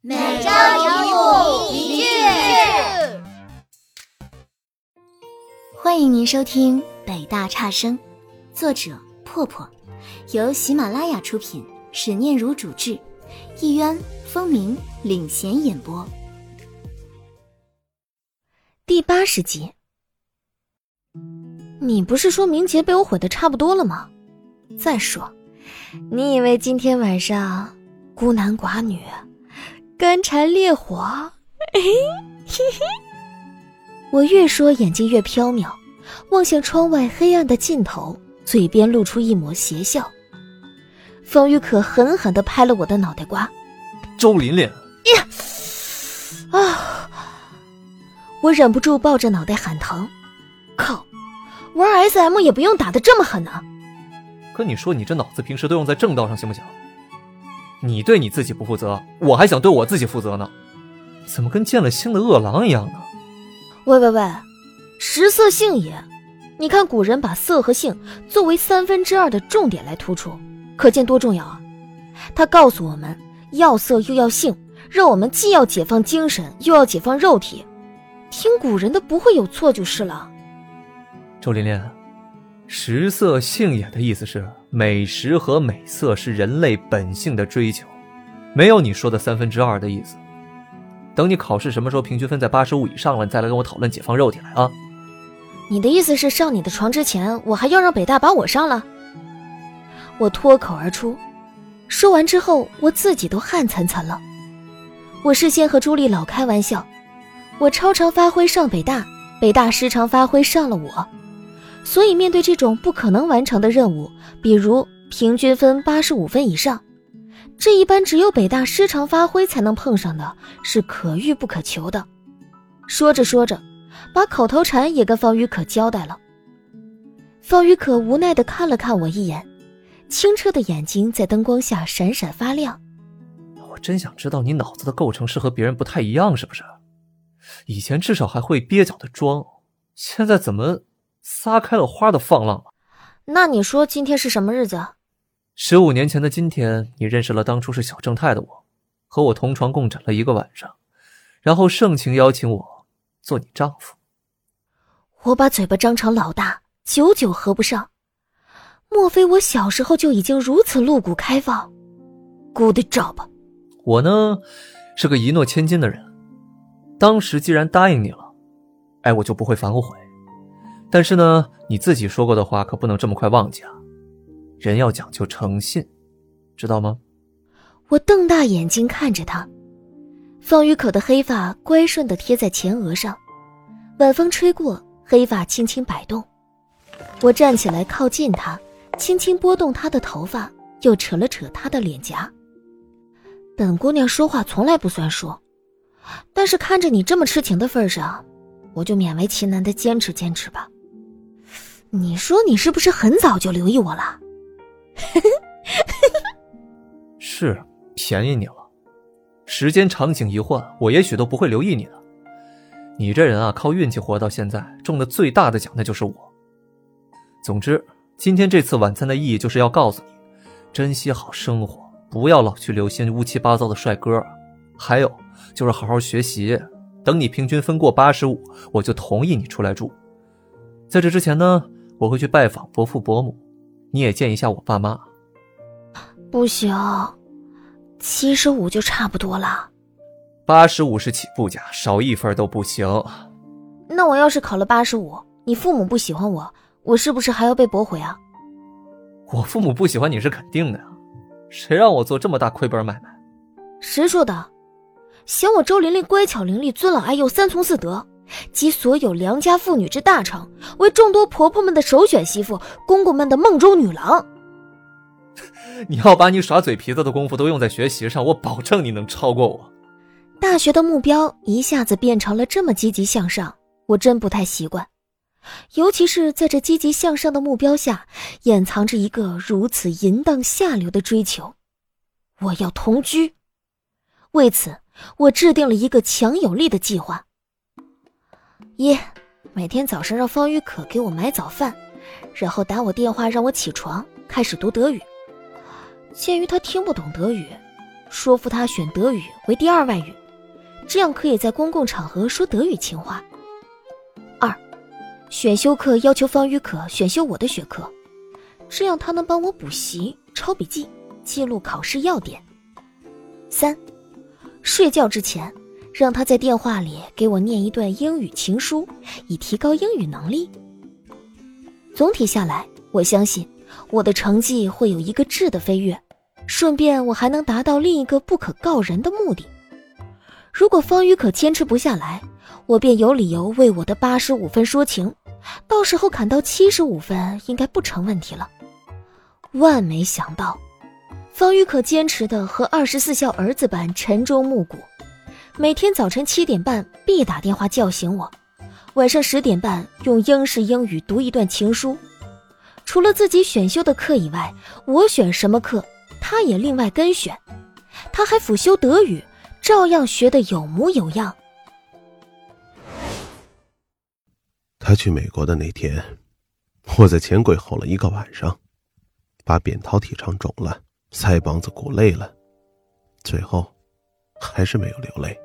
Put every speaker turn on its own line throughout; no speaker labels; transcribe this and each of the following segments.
每周一物一句。
欢迎您收听北大差生，作者破破，由喜马拉雅出品，史念如主制，一渊、风鸣领衔演播。
第80集。你不是说名节被我毁得差不多了吗？再说，你以为今天晚上孤男寡女干柴烈火？我越说眼睛越飘渺，望向窗外黑暗的尽头，嘴边露出一抹邪笑。方玉可狠狠地拍了我的脑袋瓜。
周琳琳！
我忍不住抱着脑袋喊疼。靠，玩 SM 也不用打得这么狠啊！
可你说你这脑子平时都用在正道上行不行？你对你自己不负责，我还想对我自己负责呢，怎么跟见了星的饿狼一样呢？
喂，食色性也，你看古人把色和性作为2/3的重点来突出，可见多重要啊！他告诉我们要色又要性，让我们既要解放精神又要解放肉体，听古人的不会有错就是了。
周琳琳，食色性也的意思是美食和美色是人类本性的追求，没有你说的2/3的意思。等你考试什么时候平均分在85以上了，你再来跟我讨论解放肉体来啊！
你的意思是上你的床之前，我还要让北大把我上了？我脱口而出，说完之后我自己都汗涔涔了。我事先和朱莉老开玩笑，我超常发挥上北大，北大失常发挥上了我。所以面对这种不可能完成的任务，比如平均分85分以上，这一般只有北大失常发挥才能碰上的，是可遇不可求的。说着说着，把口头禅也跟方宇可交代了。方宇可无奈地看了看我一眼，清澈的眼睛在灯光下闪闪发亮。
我真想知道你脑子的构成是和别人不太一样是不是？以前至少还会蹩脚的装，现在怎么撒开了花的放浪了？
那你说今天是什么日子
？15年前的今天，你认识了当初是小正太的我，和我同床共枕了1个晚上，然后盛情邀请我做你丈夫。
我把嘴巴张成老大，久久合不上。莫非我小时候就已经如此露骨开放？ Good job。
我呢，是个一诺千金的人，当时既然答应你了，我就不会反悔。但是呢，你自己说过的话可不能这么快忘记啊，人要讲究诚信，知道吗？
我瞪大眼睛看着他，方宇可的黑发乖顺地贴在前额上，晚风吹过，黑发轻轻摆动。我站起来靠近他，轻轻拨动他的头发，又扯了扯他的脸颊。本姑娘说话从来不算数，但是看着你这么痴情的份上，我就勉为其难地坚持坚持吧。你说你是不是很早就留意我了？
是，便宜你了。时间场景一换，我也许都不会留意你的。你这人啊，靠运气活到现在，中的最大的奖那就是我。总之，今天这次晚餐的意义就是要告诉你，珍惜好生活，不要老去留心乌七八糟的帅哥。还有就是好好学习，等你平均分过85，我就同意你出来住。在这之前呢，我会去拜访伯父伯母，你也见一下我爸妈。
不行，75就差不多了。
85是起步价，少1分都不行。
那我要是考了85，你父母不喜欢我，我是不是还要被驳回啊？
我父母不喜欢你是肯定的呀，谁让我做这么大亏本买卖？
谁说的？嫌我周琳琳乖巧伶俐，尊老爱幼，3从4德，集所有良家妇女之大成，为众多婆婆们的首选媳妇，公公们的梦中女郎。
你要把你耍嘴皮子的功夫都用在学习上，我保证你能超过我。
大学的目标一下子变成了这么积极向上，我真不太习惯。尤其是在这积极向上的目标下，掩藏着一个如此淫荡下流的追求。我要同居。为此，我制定了一个强有力的计划。1，每天早上让方宇可给我买早饭，然后打我电话让我起床，开始读德语。鉴于他听不懂德语， 说服他选德语为第二外语，这样可以在公共场合说德语情话。2. 选修课要求方宇可选修我的学科，这样他能帮我补习、抄笔记、记录考试要点。3. 睡觉之前让他在电话里给我念一段英语情书，以提高英语能力。总体下来，我相信我的成绩会有一个质的飞跃，顺便我还能达到另一个不可告人的目的。如果方宇可坚持不下来，我便有理由为我的85分说情，到时候砍到75分应该不成问题了。万没想到，方宇可坚持的和24孝儿子般晨钟暮鼓，每天早晨7点半必打电话叫醒我，晚上10点半用英式英语读一段情书。除了自己选修的课以外，我选什么课他也另外跟选，他还辅修德语，照样学得有模有样。
他去美国的那天，我在钱柜吼了一个晚上，把扁桃体唱肿了，腮帮子鼓累了，最后还是没有流泪。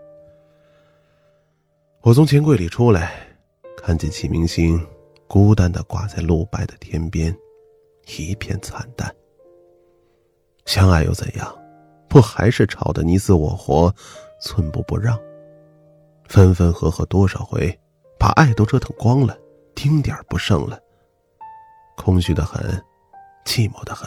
我从钱柜里出来，看见启明星孤单地挂在露白的天边，一片惨淡。相爱又怎样，不还是吵得你死我活，寸步不让？分分合合多少回，把爱都折腾光了，丁点不剩了，空虚得很，寂寞得很。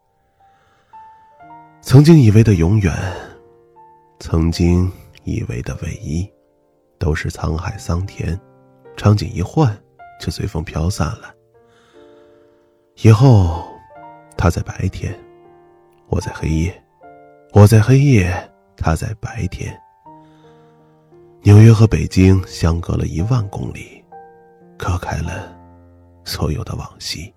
曾经以为的永远，曾经以为的唯一，都是沧海桑田，场景一换就随风飘散了。以后他在白天，我在黑夜，我在黑夜，他在白天。纽约和北京相隔了10000公里，隔开了所有的往昔。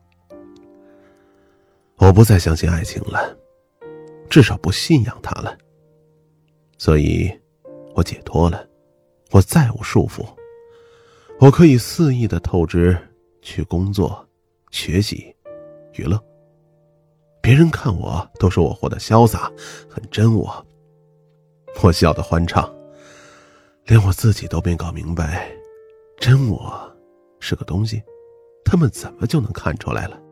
我不再相信爱情了，至少不信仰它了。所以我解脱了，我再无束缚，我可以肆意的透支，去工作、学习、娱乐。别人看我都说我活得潇洒，很真我。我笑得欢畅，连我自己都没搞明白，真我是个东西，他们怎么就能看出来了？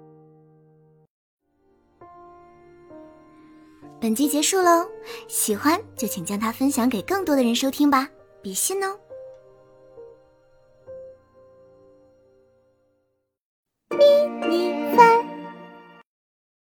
本集结束喽，喜欢就请将它分享给更多的人收听吧，比心哦。